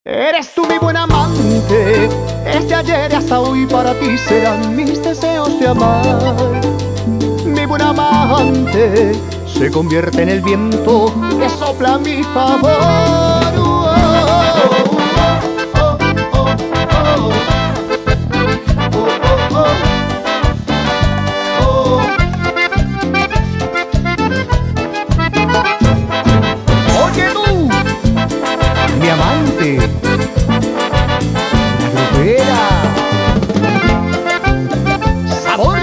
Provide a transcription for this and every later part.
Eres tú mi buen amante, desde ayer y hasta hoy para ti serán mis deseos de amar. Mi buen amante se convierte en el viento que sopla a mi favor. Oye tú, mi amante, la grupera, sabor.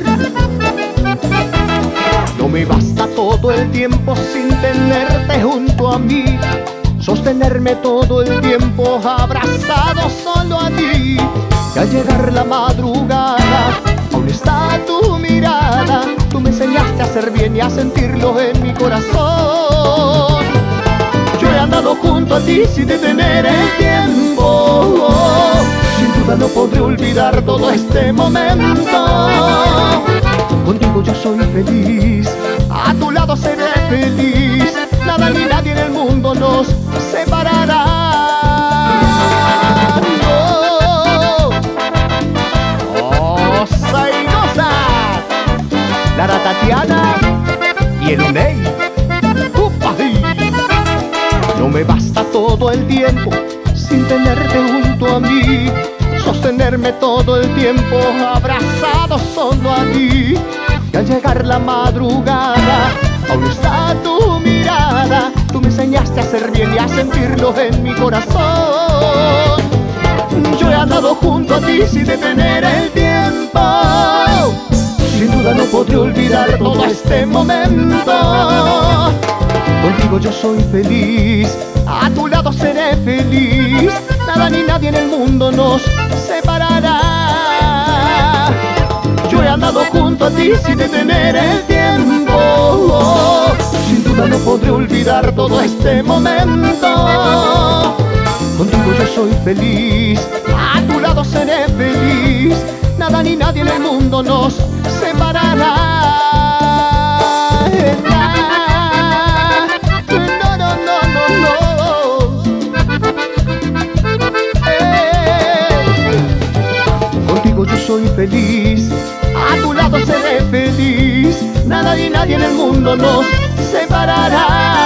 No me basta todo el tiempo sin tenerte junto a mí, sostenerme todo el tiempo abrazado solo a ti. Y al llegar la madrugada, aún está tu mirada. Tú me enseñaste a hacer bien y a sentirlo en mi corazón. Yo he andado junto a ti sin detener el tiempo. Sin duda no podré olvidar todo este momento. Contigo yo soy feliz, a tu lado seré feliz. Nada ni nadie en el mundo nos separará. Goza y goza, Lara Tatiana y el Uney. No me basta todo el tiempo sin tenerte junto a mí, sostenerme todo el tiempo abrazado solo a ti. Y al llegar la madrugada, aún está tu mirada. Tú me enseñaste a hacer bien y a sentirlo en mi corazón. Yo he andado junto a ti sin detener el tiempo. Sin duda no podré olvidar todo este momento. Contigo yo soy feliz, a tu lado seré feliz. Nada ni nadie en el mundo nos separará. Yo he andado junto a ti sin detener el tiempo. Sin duda no podré olvidar todo este momento. Contigo yo soy feliz, a tu lado seré feliz. Nada ni nadie en el mundo nos separará. Contigo yo soy feliz, a tu lado seré feliz. Nada ni nadie en el mundo nos separará.